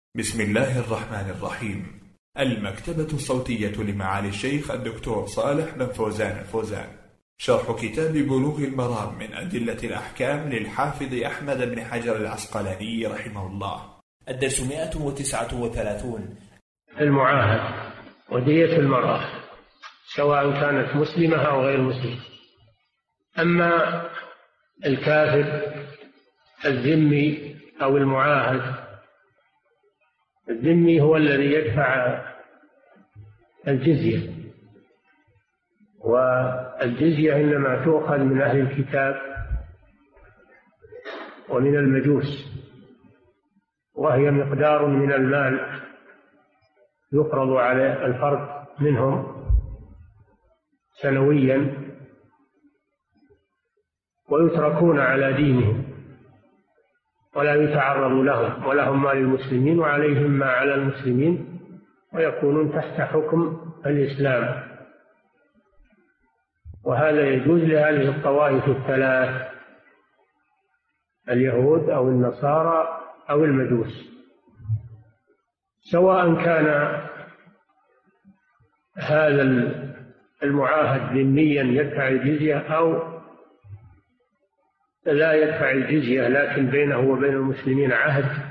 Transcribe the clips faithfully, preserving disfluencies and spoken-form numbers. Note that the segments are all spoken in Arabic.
بسم الله الرحمن الرحيم. المكتبة الصوتية لمعالي الشيخ الدكتور صالح بن فوزان الفوزان، شرح كتاب بلوغ المرام من أدلة الأحكام للحافظ أحمد بن حجر العسقلاني رحمه الله. الدرس مئة وتسعة وثلاثون. المعاهد ودية المرأة سواء كانت مسلمة أو غير مسلمة. أما الكافر الذمي أو المعاهد، الذمي هو الذي يدفع الجزية، والجزية إنما تؤخذ من أهل الكتاب ومن المجوس، وهي مقدار من المال يفرض على الفرد منهم سنويا، ويتركون على دينهم ولا يتعرض لهم، ولهم ما للمسلمين وعليهم ما على المسلمين، ويكونون تحت حكم الإسلام. وهذا يجوز لهذه الطوائف الثلاث: اليهود أو النصارى أو المجوس، سواء كان هذا المعاهد ذميا يدفع الجزية أو لا يدفع الجزية، لكن بينه وبين المسلمين عهد،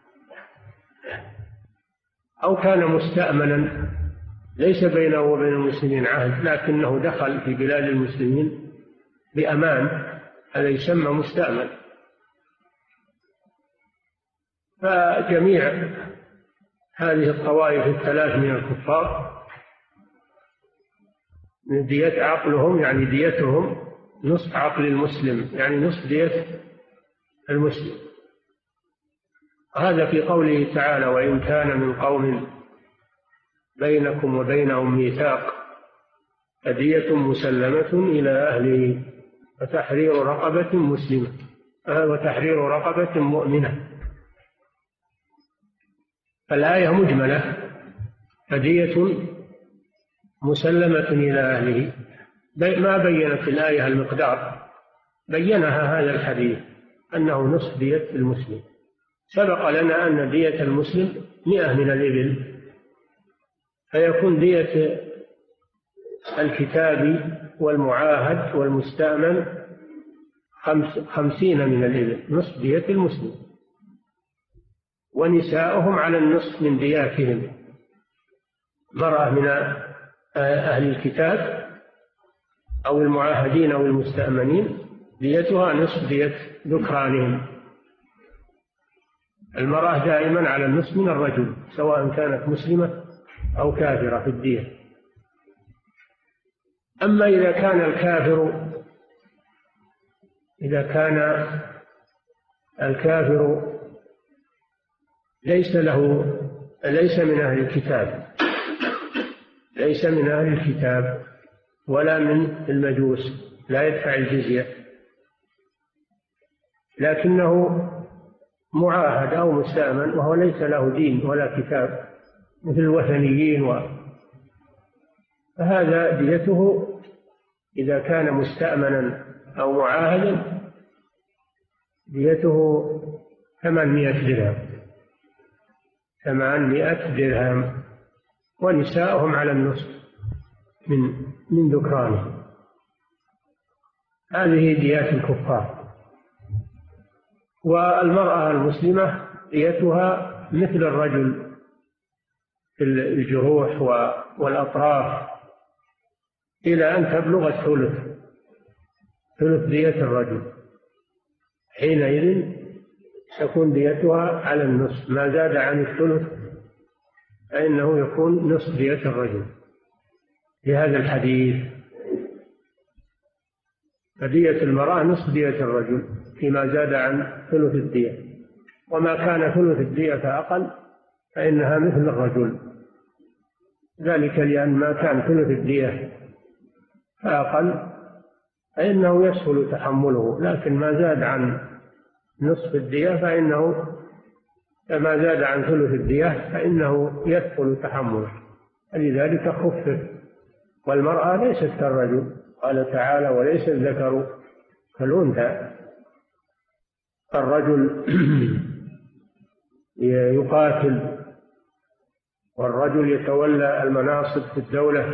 أو كان مستأمنا ليس بينه وبين المسلمين عهد لكنه دخل في بلاد المسلمين بأمان، هذا يسمى مستأمن. فجميع هذه الطوائف الثلاث من الكفار من دية عقلهم، يعني ديتهم نصف عقل المسلم، يعني نصف دية المسلم. هذا في قوله تعالى: وإن كان من قوم بينكم وبينهم ميثاق فدية مسلمة إلى أهله وتحرير رقبة مسلمة وتحرير رقبة مؤمنة. فالآية مجملة: فدية مسلمة إلى أهله. ما بينت الآية المقدار، بينها هذا الحديث أنه نصف دية المسلم. سبق لنا أن دية المسلم مئة من الإبل، فيكون دية الكتابي والمعاهد والمستأمن خمس خمسين من الإبل، نصف دية المسلم. ونساؤهم على النصف من دياتهم. مرأة من أهل الكتاب أو المعاهدين أو المستأمنين ديتها نصف دية ذكرانهم. المرأة دائما على النصف من الرجل، سواء كانت مسلمة أو كافرة في الدية. أما إذا كان الكافر إذا كان الكافر ليس له ليس من أهل الكتاب ليس من أهل الكتاب ولا من المجوس، لا يدفع الجزية، لكنه معاهد أو مستأمن وهو ليس له دين ولا كتاب، مثل الوثنيين و... فهذا ديته إذا كان مستأمنا أو معاهدا ديته ثمانمائة درهم ثمانمائة درهم ونساؤهم على النصف من من ذكرانهم. هذه ديات الكفار. والمرأة المسلمة ديتها مثل الرجل في الجروح والأطراف إلى أن تبلغ الثلث ثلث دية الرجل. حينئذ تكون ديتها على النصف، ما زاد عن الثلث فإنه يكون نصف دية الرجل لهذا الحديث. فدية المرأة نصف دية الرجل فيما زاد عن ثلث الدية، وما كان ثلث الدية فأقل فإنها مثل الرجل، ذلك لأن ما كان ثلث الدية فأقل فإنه يسهل تحمله، لكن ما زاد عن نصف الدية فإنه ما زاد عن ثلث الدية فإنه يثقل تحمله، لذلك خفف. والمرأة ليست كالرجل، قال تعالى: وليس الذكر كالأنثى. الرجل يقاتل، والرجل يتولى المناصب في الدولة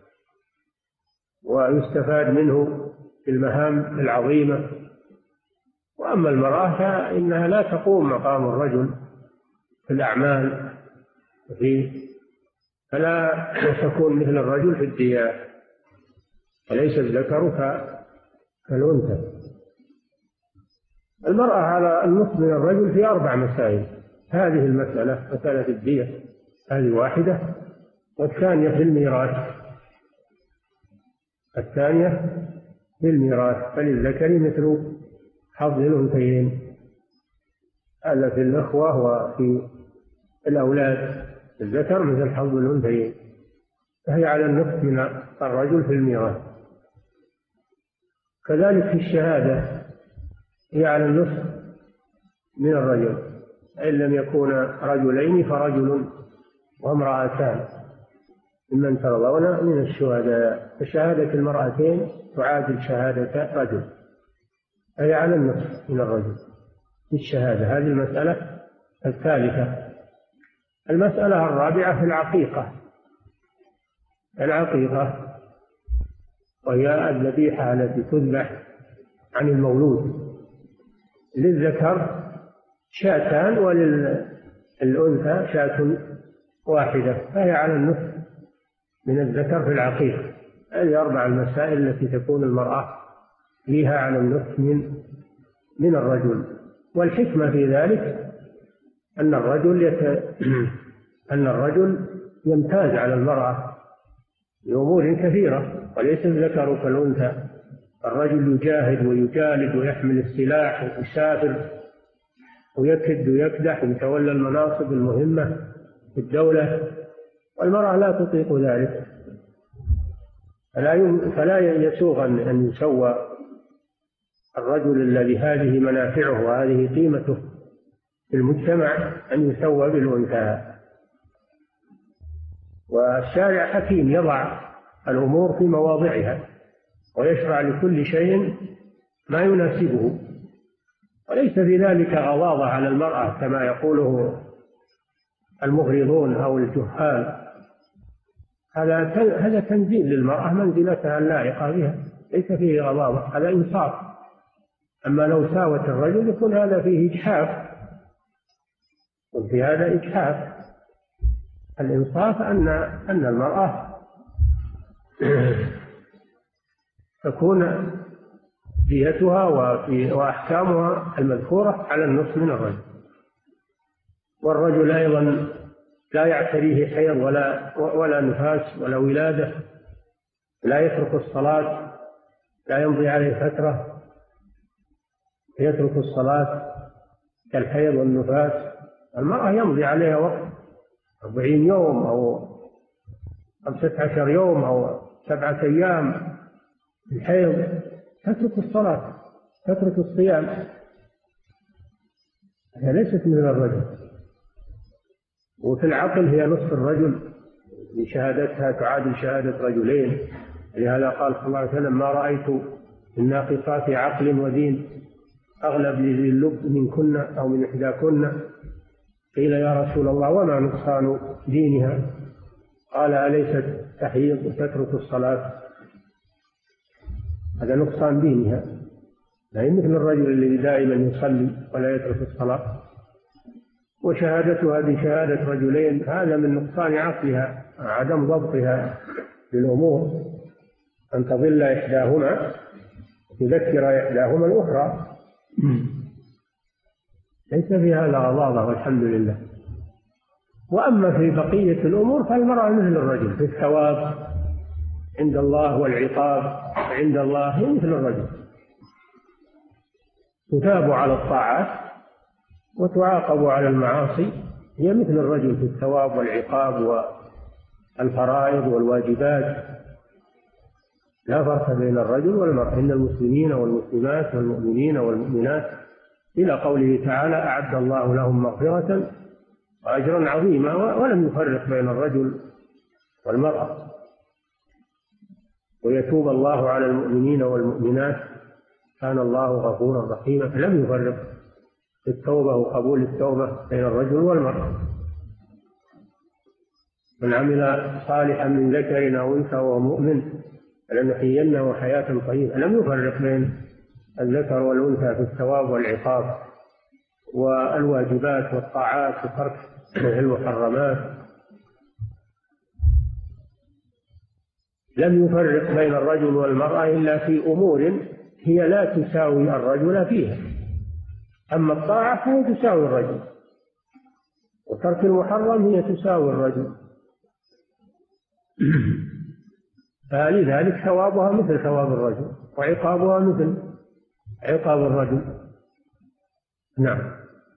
ويستفاد منه في المهام العظيمة. وأما المرأة فإنها لا تقوم مقام الرجل في الأعمال فيه، فلا تكون مثل الرجل في الديار، وليس الذكر كالأنثى. المرأة على النصف من الرجل في أربع مسائل. هذه المسألة مسألة الدية هذه واحدة، والثانية في الميراث الثانية في الميراث فللذكر مثل حظ الأنثيين، هذا في الأخوة وفي الأولاد، الذكر مثل حظ الأنثيين، فهي على النصف من الرجل في الميراث. كذلك في الشهادة هي على النصف من الرجل، إن لم يكون رجلين فرجل وامرأتان ممن ترضون من الشهداء، فشهادة المرأتين تعادل شهادة رجل، أي على النصف من الرجل في الشهادة. هذه المسألة الثالثة. المسألة الرابعة في العقيقة. العقيقة وهي الذبيحة التي تذبح عن المولود، للذكر شاتان وللأنثى شاة واحدة، فهي على النصف من الذكر في العقيقة. هذه أربع المسائل التي تكون المرأة فيها على النصف من من الرجل. والحكمة في ذلك أن الرجل يت... أن الرجل يمتاز على المرأة بأمور كثيرة، وليس الذكر كالأنثى. الرجل يجاهد ويجالد ويحمل السلاح ويسافر ويكد ويكدح ويتولى المناصب المهمة في الدولة، والمرأة لا تطيق ذلك. فلا فلا يسوغ أن يسوى الرجل الذي هذه منافعه وهذه قيمته في المجتمع أن يسوى بالأنثى. والشارع حكيم يضع الأمور في مواضعها ويشرع لكل شيء ما يناسبه، وليس في ذلك غضاضة على المرأة كما يقوله المغرضون أو الجهال. هذا هذا تنزيل للمرأة منزلتها اللائقة بها، ليس فيه غضاضة، هذا إنصاف. أما لو ساوت الرجل يكون هذا فيه إجحاف، وفي هذا إجحاف. الإنصاف أن أن المرأة تكون ديتها وأحكامها المذكورة على النصف من الرجل. والرجل أيضا لا يعتريه حيض ولا ولا نفاس ولا ولادة، لا يترك الصلاة، لا يمضي عليه فترة يترك الصلاة كالحيض والنفاس. المرأة يمضي عليها وقت أربعين يوم أو خمسة عشر يوم أو سبعة أيام الحيض، تترك الصلاة تترك الصيام، هي ليست من الرجل. وفي العقل هي نصف الرجل، بشهادتها تعادل شهادة رجلين، لهذا قال صلى الله عليه وسلم: ما رأيت الناقصات عقل ودين أغلب لذي اللب منكن أو من إحداكن. قيل: يا رسول الله وما نقصان دينها؟ قال: أليست تحيض وتترك الصلاة؟ هذا نقصان دينها، لا مثل الرجل الذي دائما يصلي ولا يترك الصلاة. وشهادتها بشهادة رجلين هذا من نقصان عقلها، عدم ضبطها للأمور، أن تضل إحداهما تذكر إحداهما الأخرى. ليس في هذا غضاضة والحمد لله. وأما في بقية الأمور فالمرأة مثل الرجل في الثواب عند الله والعقاب عند الله، هي مثل الرجل، تثاب على الطاعات وتعاقب على المعاصي. هي مثل الرجل في الثواب والعقاب والفرائض والواجبات، لا فرق بين الرجل والمرأة. إن المسلمين والمسلمات والمؤمنين والمؤمنات إلى قوله تعالى: أعد الله لهم مغفرة وأجرا عظيما، ولم يفرق بين الرجل والمرأة. ويتوب الله على المؤمنين والمؤمنات كان الله غفورا رحيما، فلم يفرق التوبة وقبول التوبة بين الرجل والمرأة. من عمل صالحا من ذكر أو أنثى وهو مؤمن فلنحيينه حياة طيبة. لم يفرق بين الذكر والأنثى في الثواب والعقاب والواجبات والطاعات وترك المحرمات. لم يفرق بين الرجل والمرأة إلا في أمور هي لا تساوي الرجل فيها، أما الطاعة فهي تساوي الرجل، وترك المحرم هي تساوي الرجل. فلذلك ثوابها مثل ثواب الرجل وعقابها مثل عقاب الرجل. نعم.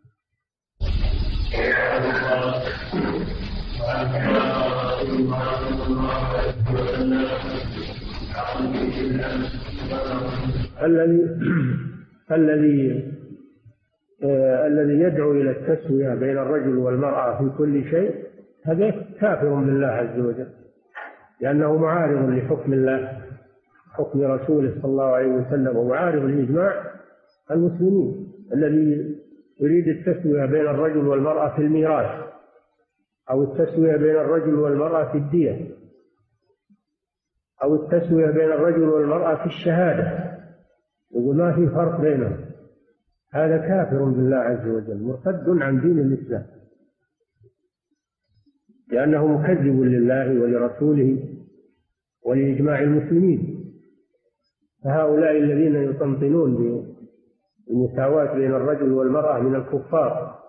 الذي الذي آه الذي يدعو إلى التسوية بين الرجل والمرأة في كل شيء هذا كافر بالله عز وجل، لأنه معارض لحكم الله، حكم رسوله صلى الله عليه وسلم، ومعارض لإجماع المسلمين. الذي يريد التسوية بين الرجل والمرأة في الميراث أو التسوية بين الرجل والمرأة في الدية أو التسوية بين الرجل والمرأة في الشهادة، يقول ما في فرق بينهم، هذا كافر بالله عز وجل، مرتد عن دين الإسلام، لأنه مكذب لله ولرسوله ولإجماع المسلمين. فهؤلاء الذين يطنطنون بالمساواة بين الرجل والمرأة من الكفار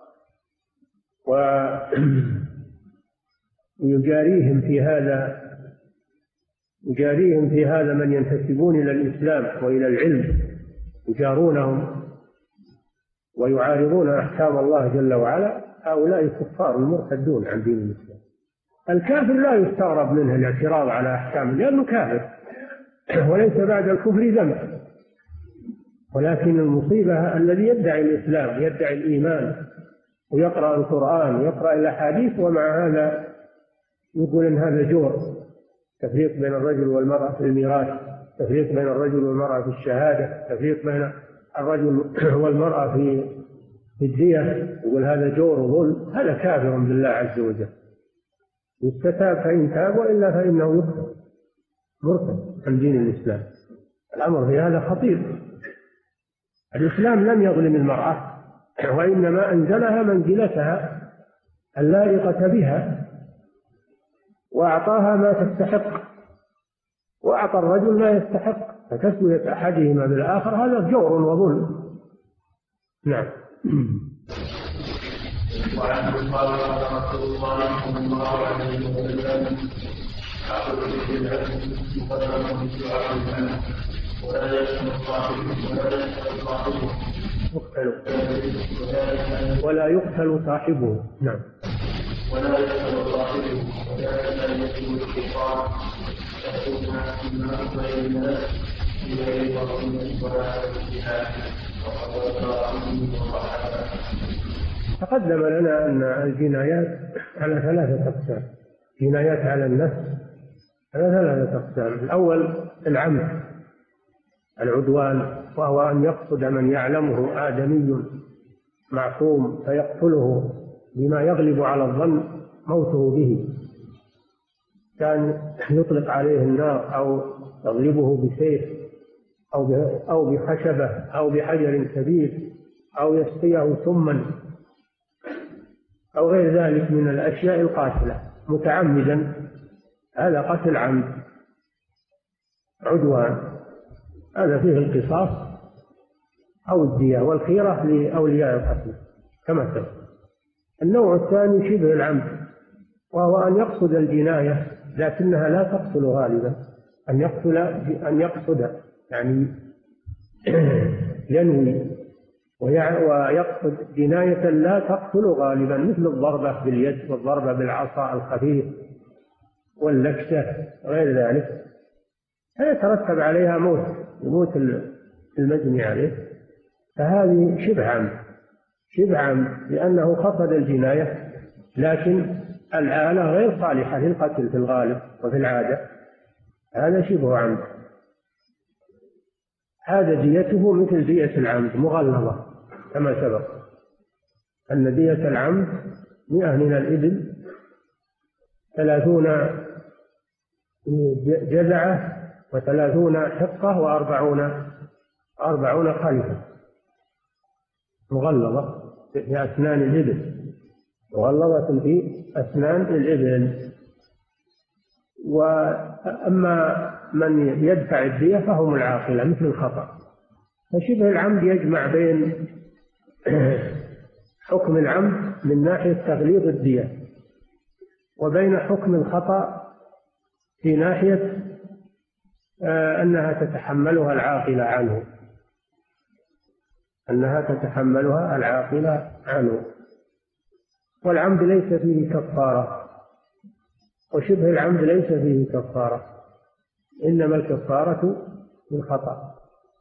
ويجاريهم في هذا يجاريهم في هذا من ينتسبون إلى الإسلام وإلى العلم، يجارونهم ويعارضون أحكام الله جل وعلا. هؤلاء الكفار المرتدون عن دين الإسلام. الكافر لا يستغرب منه الاعتراض على أحكامه لأنه كافر وليس بعد الكفر ذنب، ولكن المصيبة الذي يدعي الإسلام يدعي الإيمان ويقرأ القرآن ويقرأ الأحاديث ومع هذا يقول إن هذا جور، تفريق بين الرجل والمرأة في الميراث، تفريق بين الرجل والمرأة في الشهادة، تفريق بين الرجل والمرأة في في الدية، يقول هذا جور وظلم. هذا كافر بالله عز وجل، يستتاب فإن تاب وإلا فإنه يقتل، مرتد عن دين الإسلام. الأمر في هذا خطير. الإسلام لم يظلم المرأة، وإنما أنزلها منزلتها اللائقة بها وأعطاها ما تستحق، وأعطى الرجل ما يستحق، فتسوية أحدهما بالآخر هذا جور وظلم. نعم. وعنه قال رسول الله صلى الله عليه وسلم أخذ بالعلم مقدم بسؤال العلم ولا يشمل صاحبه ولا يشمل صاحبه ولا يقتل صاحبه. نعم. ولا يقتل صاحبه ولا يكون الشيطان يحكم الناس بين الناس بغير وصيه ولا اجتهاد وقد تقدم لنا أن الجنايات على ثلاثة أقسام. جنايات على النفس على ثلاثة أقسام. الأول العمد، العدوان، وهو أن يقصد من يعلمه آدمي معصوم فيقتله بما يغلب على الظن موته به، كان يطلق عليه النار أو يغلبه بسيف أو أو بخشبة أو بحجر كبير أو يسقيه سما أو غير ذلك من الأشياء القاتلة متعمدا، هذا قتل عمد عدوان، هذا فيه القصاص أو الدية والخيرة لأولياء القتل كما سبق. النوع الثاني شبه العمد، وهو أن يقصد الجناية لكنها لا تقتل غالبا، أن يقتل أن يقصد يعني ينوي ويقصد جناية لا تقتل غالبا، مثل الضربة باليد والضربة بالعصا الخفيف واللكسة غير ذلك، فيترتب عليها موت، يموت المجني عليه، فهذه شبه عمد. شبه عمد لأنه قصد الجناية لكن الآلة غير صالحة للقتل في الغالب وفي العادة، هذا شبه عمد. هذا ديته مثل دية العمد مغلظة كما سبق، أن دية العمد مئة من الإبل، ثلاثون جذعة، وثلاثون حقة، وأربعون أربعون خلفة مغلظة في أسنان الإبل، مغلظة في أسنان الإبل. وأما من يدفع الدية فهم العاقلة مثل الخطأ. فشبه العمد يجمع بين حكم العمد من ناحية تغليظ الدية، وبين حكم الخطأ في ناحية أنها تتحملها العاقلة عنه أنها تتحملها العاقلة عنه والعمد ليس فيه كفارة، وشبه العمد ليس فيه كفارة، إنما الكفارة بالخطأ.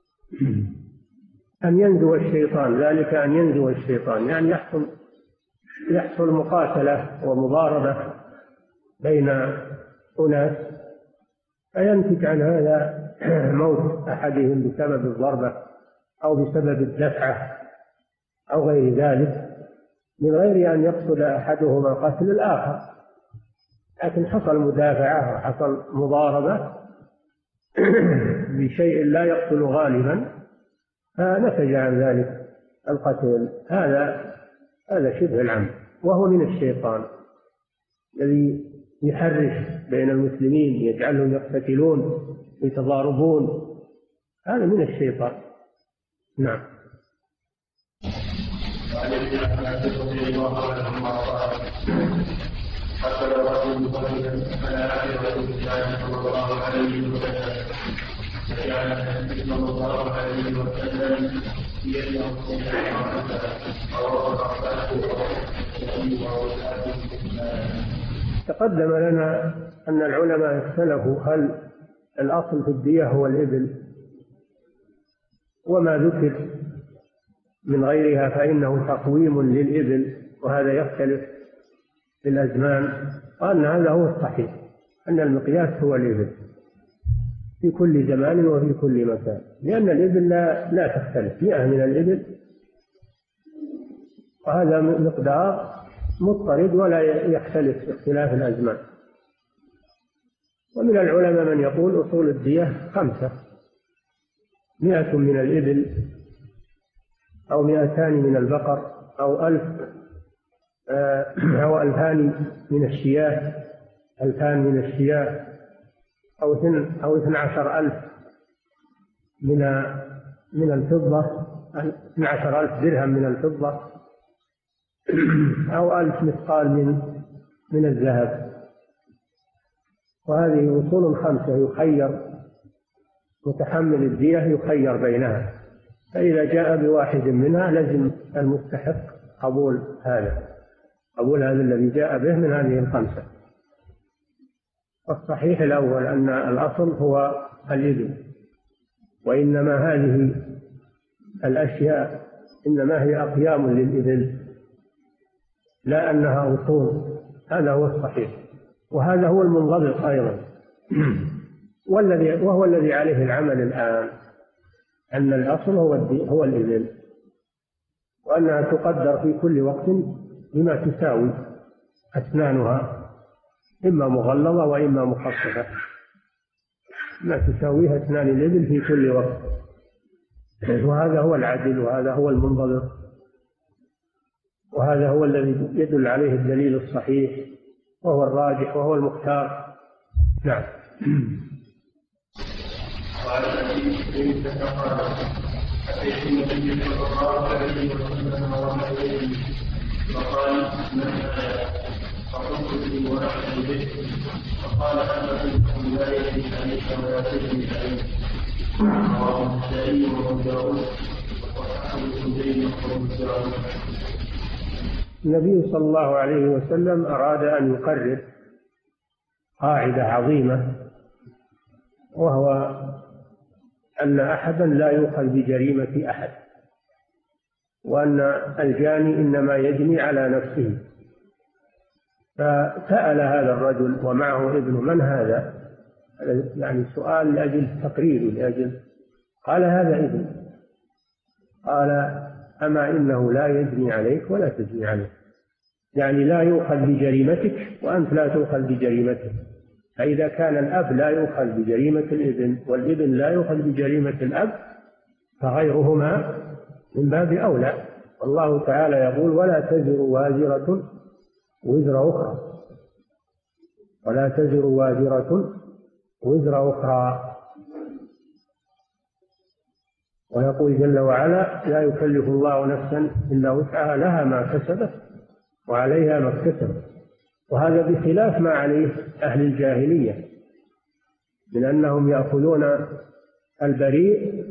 أن ينزو الشيطان، ذلك أن ينزو الشيطان يعني يحصل يحصل مقاتلة ومضاربة بين أناس، فينتج عن هذا موت أحدهم بسبب الضربة أو بسبب الدفعة أو غير ذلك، من غير أن يقصد أحدهما قتل الآخر، لكن حصل مدافعة وحصل مضاربة بشيء لا يقتل غالبا، فنتج عن ذلك القتل. هذا هذا شبه العمد، وهو من الشيطان الذي يحرش بين المسلمين، يجعلهم يقتتلون يتضاربون، هذا من الشيطان. نعم. وعن ابن عباس رضي الله عنهما قال قتل رجل قتيلا على عهد رسول الله صلى الله عليه وسلم، فجعل النبي صلى الله عليه وسلم بيده الصيحه او تقدم لنا أن العلماء اختلفوا هل الأصل في الدية هو الإبل، وما ذكر من غيرها فإنه تقويم للإبل، وهذا يختلف في الأزمان، وأن هذا هو الصحيح، أن المقياس هو الإبل في كل زمان وفي كل مكان، لأن الإبل لا, لا تختلف، مئة من الإبل، وهذا مقدار مضطرد ولا يختلف اختلاف الأزمان. ومن العلماء من يقول أصول الدية خمسة، مئة من الإبل أو مئتان من البقر أو ألف أو ألفان من الشياه، ألفان من الشياه أو اثن أو اثنى عشر ألف من من الفضة، اثنى عشر ألف درهم من الفضة، أو ألف مثقال من من الذهب. وهذه أصول خمسة يخير متحمل الدية يخير بينها، فإذا جاء بواحد منها لزم المستحق قبول هذا قبول هذا الذي جاء به من هذه الخمسة. والصحيح الأول أن الأصل هو الإبل، وإنما هذه الأشياء إنما هي أقيام للإبل لا أنها أصول، هذا هو الصحيح، وهذا هو المنضبط أيضا والذي وهو الذي عليه العمل الآن، أن الأصل هو هو الإبل، وأنها تقدر في كل وقت بما تساوي أسنانها، إما مغلظة وإما مخففة، ما تساويها أسنان الإبل في كل وقت، وهذا هو العدل، وهذا هو المنضبط، وهذا هو الذي يدل عليه الدليل الصحيح، وهو الراجح وهو المختار. نعم. قال النبي قال أتيت النبي صلى الله عليه وسلم ورحمه فقال من فقلت لي ونحن به، فقال أما منكم لا يجري عليك ولا تجري عليك. رواه النسائي وابو داود وصححه الحسين وابو داود. النبي صلى الله عليه وسلم أراد أن يقرر قاعدة عظيمة، وهو أن أحدا لا يؤخذ بجريمة أحد، وأن الجاني إنما يجني على نفسه. فسأل هذا الرجل ومعه ابنه من هذا، يعني سؤال لأجل تقرير، لأجل قال هذا ابن. قال أما إنه لا يجني عليك ولا تجني عليه، يعني لا يؤخذ بجريمتك وأنت لا تؤخذ بجريمته. فإذا كان الأب لا يؤخذ بجريمة الابن والابن لا يؤخذ بجريمة الأب فغيرهما من باب أولى. والله تعالى يقول: ولا تزر وازرة وزر أخرى، ولا تزر وازرة وزر أخرى. ويقول جل وعلا: لا يكلف الله نفسا إلا وسعها، لها ما كسبت وعليها ما اكتسبت. وهذا بخلاف ما عليه أهل الجاهلية من أنهم يأخذون البريء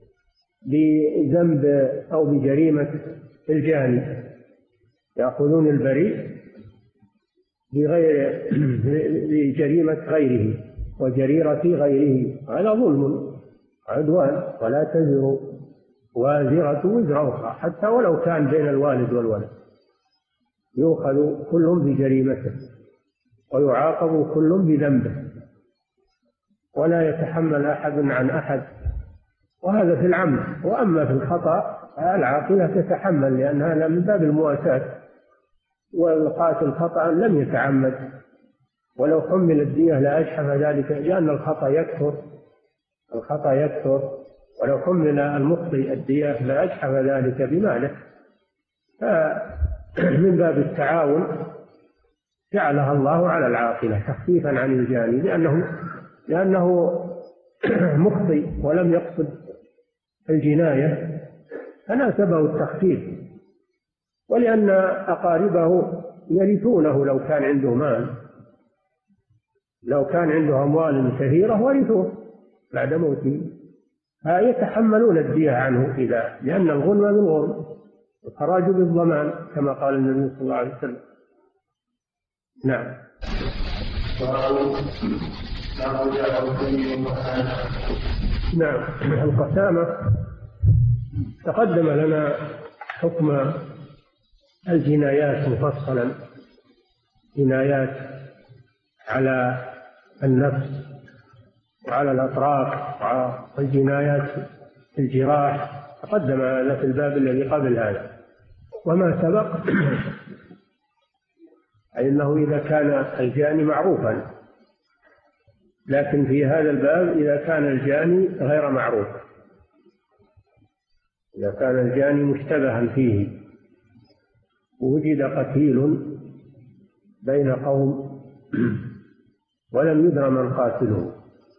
بذنب أو بجريمة الجاني، يأخذون البريء بغير بجريمة غيره وجريرة غيره. هذا ظلم عدوان. ولا تزر وازرة وزر أخرى، حتى ولو كان بين الوالد والولد يؤخذ كل بجريمته ويعاقب كل بذنبه، ولا يتحمل أحد عن أحد. وهذا في العمد. وأما في الخطأ العاقلة تتحمل، لأن هذا من باب المواساة. والقاتل خطأ لم يتعمد ولو حمل الدية لأجحف ذلك، لأن الخطأ يكثر الخطأ يكثر ولو حمل المخطئ الدية لأجحف ذلك بماله. فمن باب التعاون جعلها الله على العاقلة تخفيفا عن الجاني، لأنه لأنه مخطئ ولم يقصد الجناية فناسبه التخفيف، ولأن أقاربه يرثونه لو كان عنده مال، لو كان عنده أموال كثيرة ورثوه بعد موته فيتحملون الدية عنه، إذا لأن الغنم بالغنم والخراج بالضمان كما قال النبي صلى الله عليه وسلم. نعم. نعم. القسامة تقدم لنا حكم الجنايات مفصلا، جنايات على النفس وعلى الأطراف والجنايات الجراح، تقدم لنا في الباب الذي قبل هذا. وما سبق أي أنه إذا كان الجاني معروفا، لكن في هذا الباب إذا كان الجاني غير معروف، إذا كان الجاني مشتبها فيه ووجد قتيل بين قوم ولم يدر من قاتله،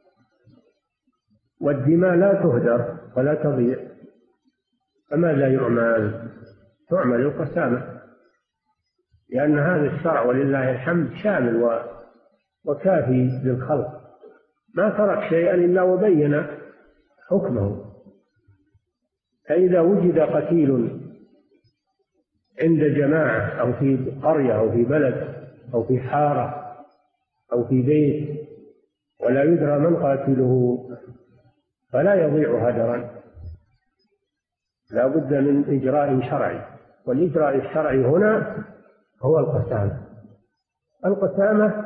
والدماء لا تهدر ولا تضيع، فماذا يعمل؟ تعمل القسامة، لأن هذا الشرع ولله الحمد شامل وكافي للخلق، ما ترك شيئا إلا وبين حكمه. فإذا وجد قتيل عند جماعة أو في قرية أو في بلد أو في حارة أو في بيت ولا يدرى من قاتله فلا يضيع هدرا، لا بد من إجراء شرعي، والإجراء الشرعي هنا هو القسامة. القسامة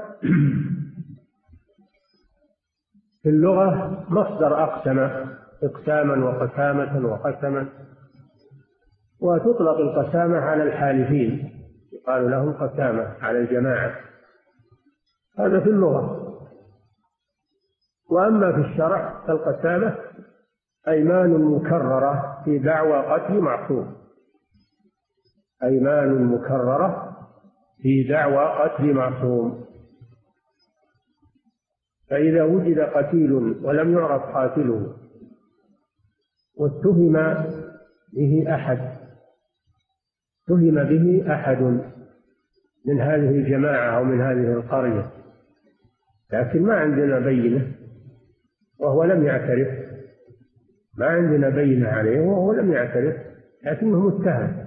في اللغة مصدر أقسم، إقساما وقسامة وقسما، وتطلق القسامة على الحالفين، يقال لهم قسامة على الجماعة، هذا في اللغة. وأما في الشرع فالقسامة أيمان مكررة في دعوى قتل معصوم، أيمان مكررة في دعوى قتل معصوم. فإذا وجد قتيل ولم يعرف قاتله واتهم به أحد اتهم به أحد من هذه الجماعة أو من هذه القرية، لكن ما عندنا بينة وهو لم يعترف، ما عندنا بينة عليه وهو لم يعترف لكنه متهم،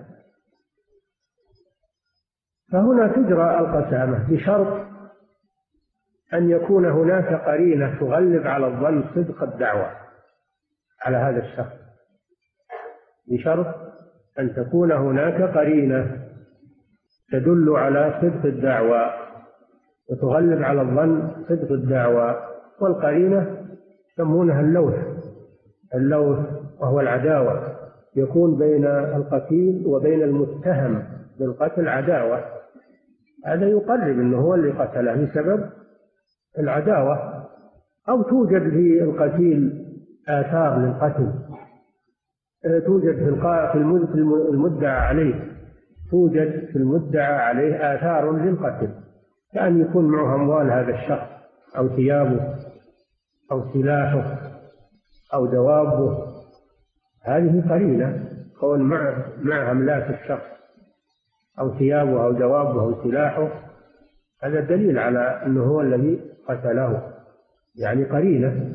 فهنا تجرى القسامة بشرط أن يكون هناك قرينة تغلب على الظن صدق الدعوة على هذا الشخص، بشرط أن تكون هناك قرينة تدل على صدق الدعوة وتغلب على الظن صدق الدعوة. والقرينة يسمونها اللوث، اللوث وهو العداوة يكون بين القتيل وبين المتهم بالقتل عداوة، هذا يقرب أنه هو اللي قتله بسبب العداوة. أو توجد في القتيل آثار للقتل، توجد في المدعى عليه توجد في المدعى عليه آثار للقتل، كأن يكون معه أموال هذا الشخص أو ثيابه أو سلاحه أو دوابه، هذه قرينة كون مع مع أملاك الشخص أو ثيابه أو دوابه أو سلاحه، هذا دليل على أنه هو الذي قتله، يعني قرينة.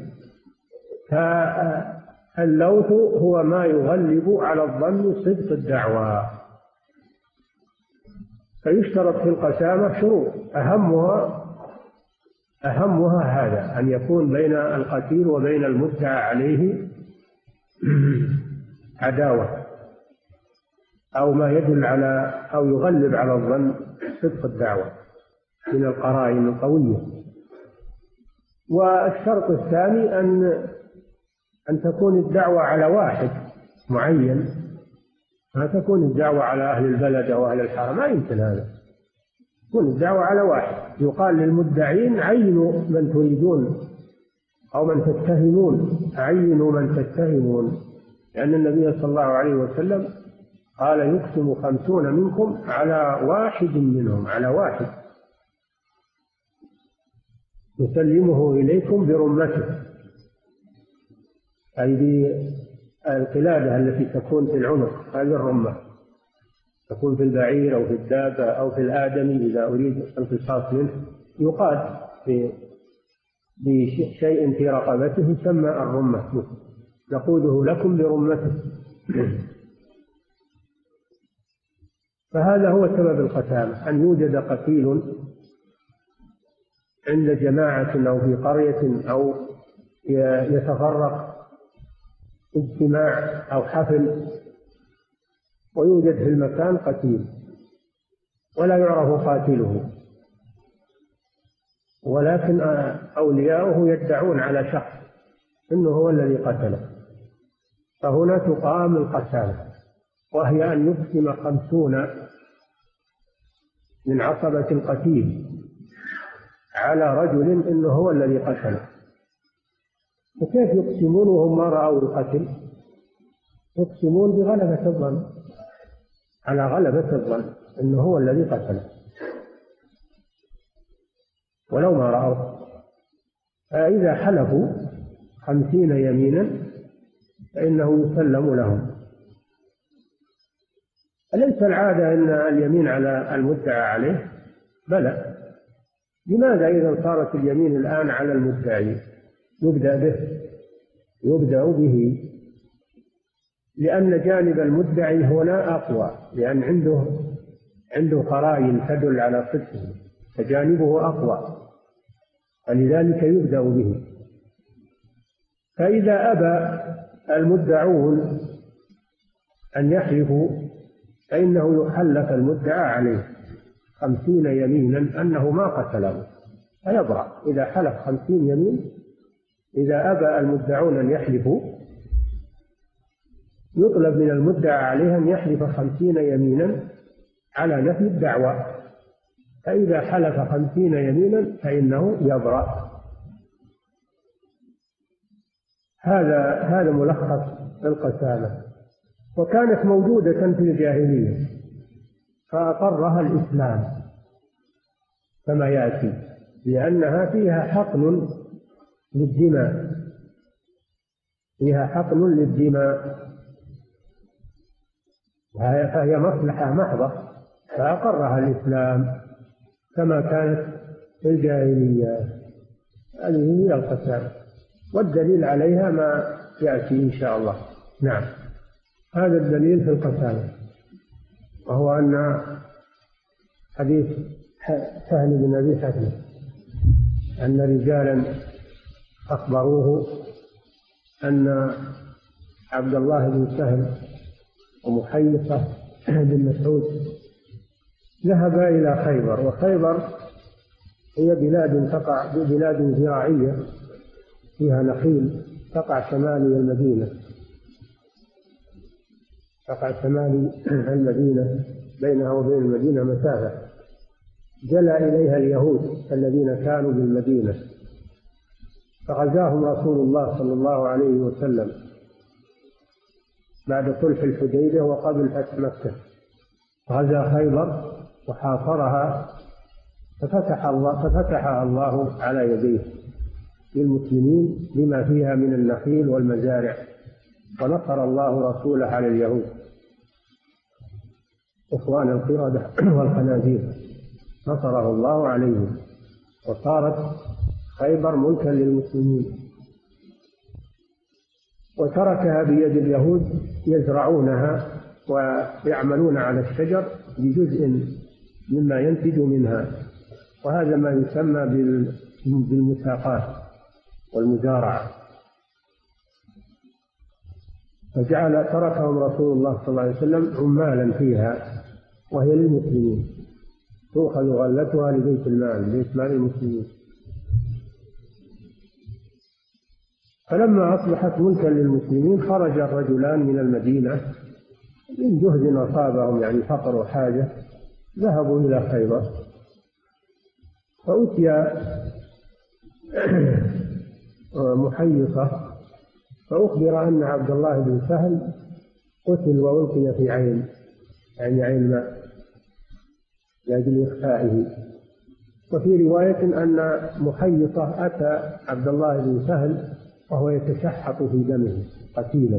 فاللوث هو ما يغلب على الظن صدق الدعوى. فيشترط في القسامة شروط، أهمها أهمها هذا، أن يكون بين القتيل وبين المدعى عليه عداوة أو ما يدل على أو يغلب على الظن صدق الدعوة من القرائن القوية. والشرط الثاني أن أن تكون الدعوة على واحد معين، ما تكون الدعوة على أهل البلد أو أهل الحرم، ما يمكن هذا، تكون الدعوة على واحد. يقال للمدعين عينوا من تريدون أو من تتهمون، عينوا من تتهمون، لأن النبي صلى الله عليه وسلم قال يقسم خمسون منكم على واحد منهم، على واحد يسلمه إليكم برمته، أي بالقلادة التي تكون في العنق، هذه الرمة تكون في البعير أو في الدابة أو في الآدمي إذا أريد القصاص منه، يقاد بشيء في رقبته يسمى الرمة، نقوده لكم برمته. فهذا هو سبب القسامة، أن يوجد قتيل عند جماعة أو في قرية أو يتفرق اجتماع أو حفل ويوجد في المكان قتيل ولا يعرف قاتله، ولكن أولياؤه يدعون على شخص إنه هو الذي قتله، فهنا تقام القسامة، وهي أن يقسم خمسون من عصبة القتيل على رجل إنه هو الذي قتله. وكيف يقسمون وهم ما رأوا القتل؟ يقسمون بغلبة الظن، على غلبة الظن إنه هو الذي قتله ولو ما رأوا. فإذا حلفوا خمسين يمينا فإنه يسلم لهم. أليس العادة أن اليمين على المدعى عليه؟ بلى. لماذا إذا صارت اليمين الآن على المدعي يبدأ به يبدأ به لأن جانب المدعي هنا أقوى، لأن عنده عنده قرائن تدل على صدقه، فجانبه أقوى، فلذلك يبدأ به. فإذا أبى المدعون أن يحلفوا فإنه يحلف المدعى عليه خمسين يمينا أنه ما قتله فيبرأ. إذا حلف خمسين يمين، إذا أبى المدعون أن يحلفوا يطلب من المدعى عليه أن يحلف خمسين يمينا على نفي الدعوى، فإذا حلف خمسين يمينا فإنه يبرأ. هذا هذا ملخص القسامة، وكانت موجودة في الجاهلية فأقرها الإسلام كما يأتي، لأنها فيها حقن للدماء فيها حقن للدماء فهي مصلحة محضة، فأقرها الإسلام كما كانت في الجاهلية. هذه هي القسامة، والدليل عليها ما يأتي إن شاء الله. نعم، هذا الدليل في القسامة، وهو أن حديث سهل بن أبي حاتم أن رجالا أخبروه أن عبد الله بن سهل ومحيصة بن مسعود ذهبا إلى خيبر، وخيبر هي بلاد تقع بلاد زراعية فيها نخيل، تقع شمالي المدينة، تقع شمال المدينة، بينها وبين المدينة مسافة، جلى إليها اليهود الذين كانوا بالمدينة، فغزاهم رسول الله صلى الله عليه وسلم بعد صلح الحديبية وقبل فتح مكة. غزا خيبر وحاصرها، ففتح الله ففتحها الله على يديه للمسلمين بما فيها من النخيل والمزارع، ونصر الله رسوله على اليهود إخوان القردة والخنازير، نصره الله عليهم، وصارت خيبر ملكا للمسلمين، وتركها بيد اليهود يزرعونها ويعملون على الشجر بجزء مما ينتج منها، وهذا ما يسمى بالمساقات والمزارعة. فجعل تركهم رسول الله صلى الله عليه وسلم عمالا فيها، وهي للمسلمين، تؤخذ غلتها لبيت المال، بيت مال المسلمين. فلما أصبحت ملكا للمسلمين خرج الرجلان من المدينة من جهد أصابهم، يعني فقر وحاجة، ذهبوا إلى خيبر، فأتي محيصة فأخبر أن عبد الله بن سهل قتل وألقي في عين، يعني عين ماء، لأجل إخفائه. وفي رواية أن محيصة أتى عبد الله بن سهل وهو يتشحط في دمه قتيلا،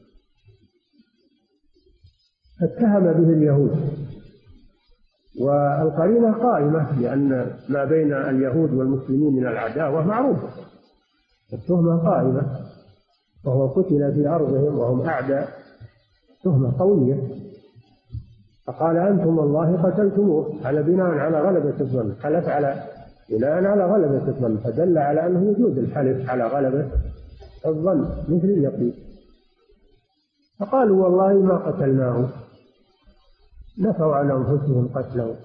فاتهم به اليهود، والقرينة قائمة لأن ما بين اليهود والمسلمين من العداوة معروفة، التهمة قائمة، وهو قتل في أرضهم وهم أعداء، تهمة قوية. فقال أنتم والله قتلتموه، على بناء على غلبة الظن، حلف على بناء على غلبة الظن، فدل على أنه وجود الحلف على غلبة الظن مثل اليقين. فقالوا والله ما قتلناه، نفوا على أنفسهم قتله.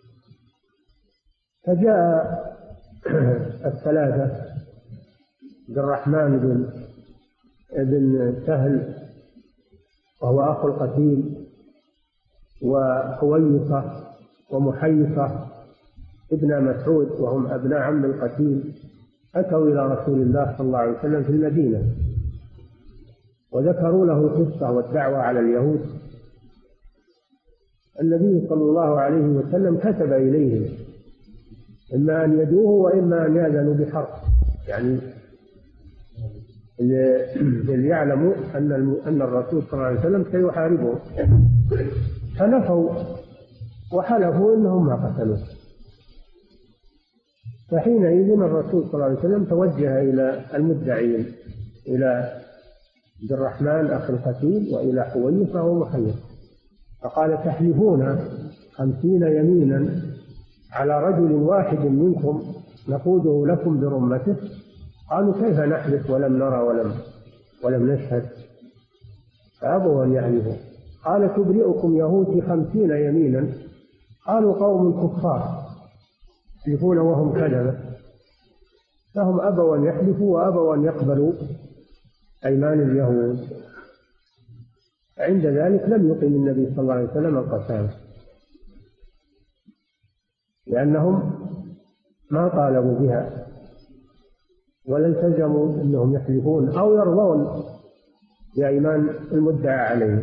فجاء الثلاثة عبد الرحمن بن ابن سهل وهو أخو القتيل، وحويصة ومحيصة ابن مسعود وهم أبناء عم القتيل، أتوا إلى رسول الله صلى الله عليه وسلم في المدينة، وذكروا له القصة والدعوة على اليهود. النبي صلى الله عليه وسلم كتب إليهم إما أن يدوه وإما أن يأذنوا بحرب، يعني اللي يعلموا أن أن الرسول صلى الله عليه وسلم سيحاربهم، فنفوا وحلفوا إنهم ما قتلوه. فحينئذ الرسول صلى الله عليه وسلم توجه إلى المدعين، إلى عبد الرحمن أخي القتيل وإلى حويصة ومحيصة، فقال تحلفون خمسين يمينا على رجل واحد منكم نقوده لكم برمته؟ قالوا كيف نحلف ولم نرى ولم ولم نشهد؟ فأبوا أن يحلفوا. قال تبرئكم يهود خمسين يمينا؟ قالوا قوم كفار يحلفون وهم كذبة. فهم أبوا أن يحلفوا وأبوا أن يقبلوا أيمان اليهود. عند ذلك لم يقم النبي صلى الله عليه وسلم القسامة، لأنهم ما طالبوا بها ولا التزموا أنهم يحلفون أو يرضون بأيمان المدعى عليهم،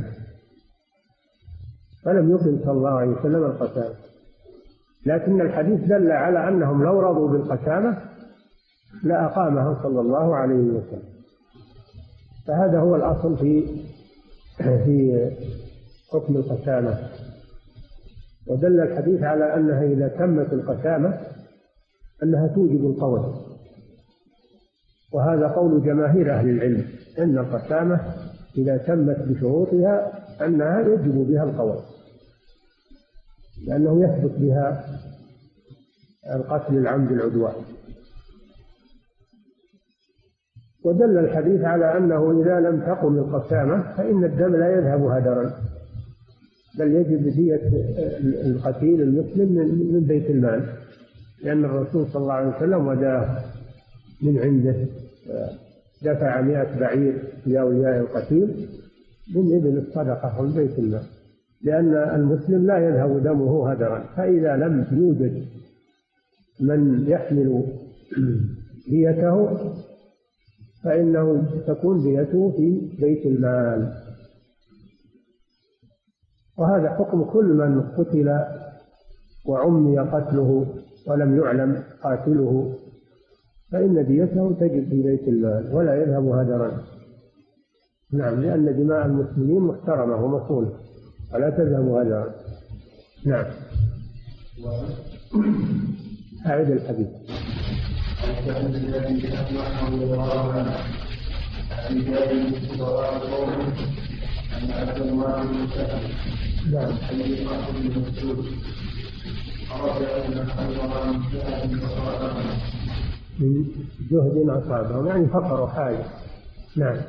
فلم يقم صلى الله عليه وسلم القسامة. لكن الحديث دل على أنهم لو رضوا بالقسامة لأقامها صلى الله عليه وسلم. فهذا هو الأصل في في حكم القسامة. ودل الحديث على أنها إذا تمت القسامة أنها توجب القول، وهذا قول جماهير أهل العلم أن القسامة إذا تمت بشروطها أنها يجب بها القول، لأنه يثبت بها القتل العمد العدوان. ودل الحديث على أنه إذا لم تقم القسامة فإن الدم لا يذهب هدرا، بل يجب دية القتيل المسلم من بيت المال، لأن الرسول صلى الله عليه وسلم وداه من عنده، دفع مئة بعير لأولياء القتيل من إبل الصدقة من بيت المال، لأن المسلم لا يذهب دمه هدرا، فإذا لم يوجد من يحمل ديته فإنه تكون ديته في بيت المال. وهذا حكم كل من قتل وعمي قتله ولم يعلم قاتله، فإن ديته تجب في بيت المال ولا يذهب هدرا. نعم، لأن دماء المسلمين محترمة ومصونة ولا تذهب هدرا. نعم. أعد الحديث. نعم. من جهد أصابهم يعني فقر وحاجة. نعم.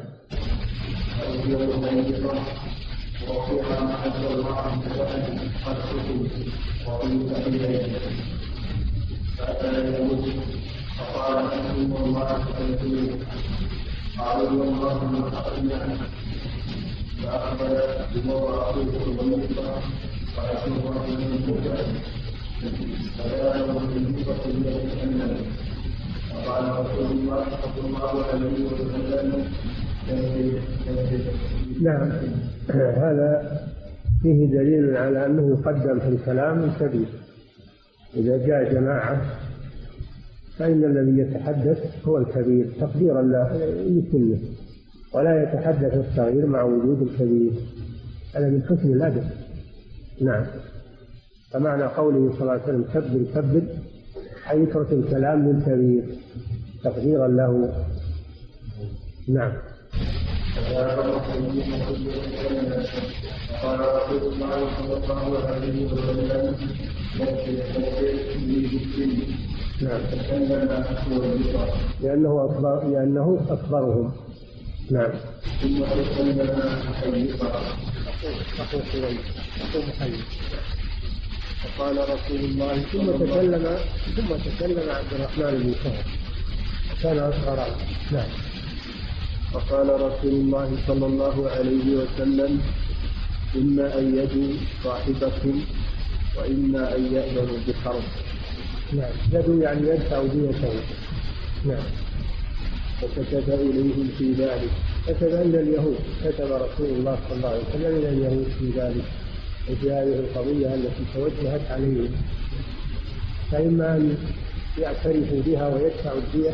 وفيها ما أنزل الله عن كتابه قد كتب وقيل إليه فأتى يهود فقال أنتم الله فأتوا قالوا والله ما أخذنا فأخبر بموضع أخوه وموضع فأشوفه من الموضع فلا يرى من الموضع إلا أنه فقال رسول الله صلى الله عليه وسلم. نعم، هذا فيه دليل على أنه يقدم في الكلام الكبير. إذا جاء جماعة فإن الذي يتحدث هو الكبير تقديرا لسنه، ولا يتحدث الصغير مع وجود الكبير، هذا من حسن الأدب. نعم، فمعنى قوله صلى الله عليه وسلم كبر كبر أي اترك الكلام للكبير تقديرا له. نعم. قال رسول الله صلى الله عليه وسلم نعم لأنه أكبر لأنه أكبرهم. نعم. ثم تكلم فقال رسول الله ثم تكلم ثم تكلم عبد الرحمن بن سهل كان أصغر. نعم. فقال رسول الله صلى الله عليه وسلم إما أن يدوا صاحبكم وإما أن يأذنوا بحرب. نعم، يدوا يعني يدفع ديته. نعم. فكتب إليهم في ذلك، كتب إلى اليهود، كتب رسول الله صلى الله عليه وسلم إلى اليهود في ذلك وفي هذه القضية التي توجهت عليهم، فإما أن يعترفوا بها ويدفعوا الدية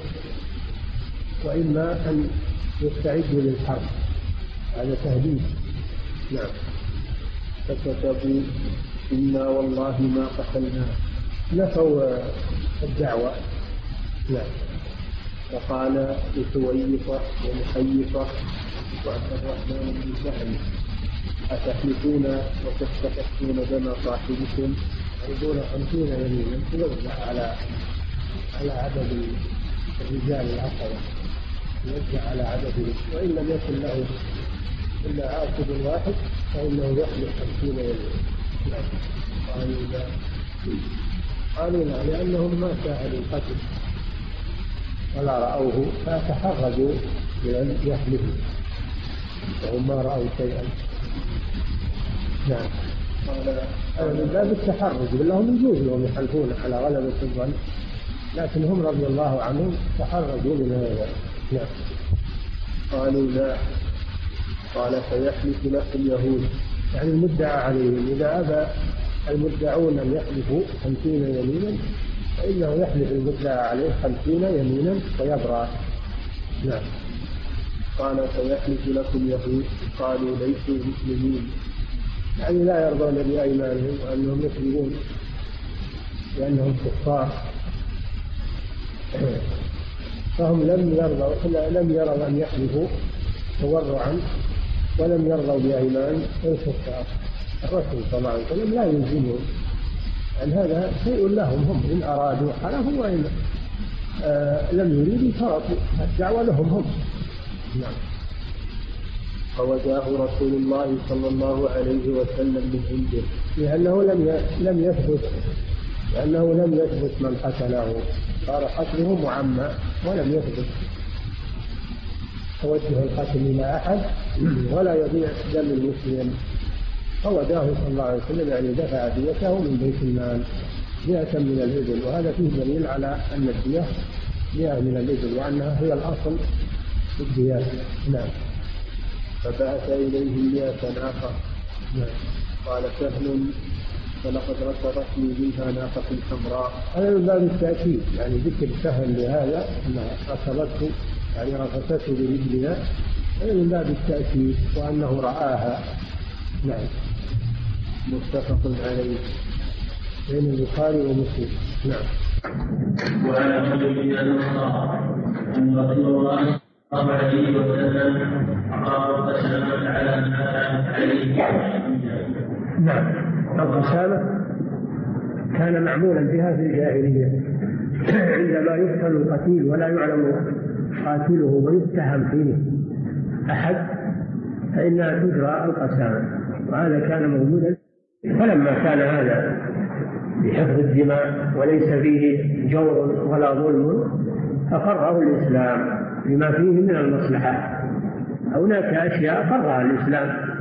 وإما أن يستعدوا للحرب، هذا تهديد. نعم. فكتبوا إنا والله ما قتلنا، نفوا الدعوة. نعم. فقال لحويصة ومحيصة وعبد الرحمن بن سهل أتحلفون وتستحقون دم صاحبكم؟ يقول خمسين يمينا توزع على على عدد الرجال العشرة، يوزع على عددهم، وإن لم يكن له إلا عاقب واحد فإنه يحلف خمسين يمينا. قالوا لا، قالوا لا، لأنهم ما شاهدوا القتل ولا رأوه فتحرجوا بأن يحلفوا وهم ما رأوا شيئا. نعم. قال من باب التحرج، لهم يجوز لهم يحلفون على غلبة الظن، لكن هم رضي الله عنهم تحرجوا من هذا. نعم. قالوا لا. قال فيحلف لكم اليهود، يعني المدعى عليهم، إذا أبى المدعون أن يحلفوا خمسين يمينا فإنه يحلف المدعى عليه خمسين يمينا ويبرأ. نعم. قال فيحلف لكم اليهود، قالوا ليسوا مسلمين، يعني لا يرضون بأيمانهم وأنهم يكذبون لأنهم كفار، فهم لم يرضوا لم يروا أن يحلفوا تورعا ولم يرضوا بأيمان الكفار. الرسول صلى الله عليه وسلم لا يلزمهم، أن هذا شيء لهم، هم إن أرادوا حلفوا وإن آه لم يريدوا تركوا، الدعوة لهم هم. نعم. فوجاه رسول الله صلى الله عليه وسلم من عنده، لأنه لم لم يثبت لأنه لم يثبت من قتله، صار قتله معمى ولم يثبت، توجه القتل إلى أحد ولا يضيع دم المسلم. فوداه صلى الله عليه وسلم يعني دفع ديته من بيت المال مئة من الإبل، وهذا فيه دليل على أن الدية مئة من الإبل وأنها هي الأصل في الديات. نعم. فبعث إليهم مئة ناقة. نعم. قال سهل فلقد ركبتني منها ناقة حمراء. هذا من باب التأكيد، يعني ذكر سهل لهذا أنها ركبته يعني رفسته برجلها، هذا من باب التأكيد وأنه رآها. نعم. متفق عليه بين البخاري ومسلم. نعم. وعن ابي بن الانصار ان رسول الله صلى الله عليه وسلم اقام قسما على ما كانت عليه. نعم. القسامة كان معمولا بها في الجاهلية عندما يقتل القتيل ولا يعلم قاتله ويتهم فيه أحد فإنها تجرى القسامة، وهذا كان موجودا. فلما كان هذا بحفظ الدماء وليس فيه جور ولا ظلم أقره الإسلام لما فيه من المصلحة. هناك أشياء أقرها الإسلام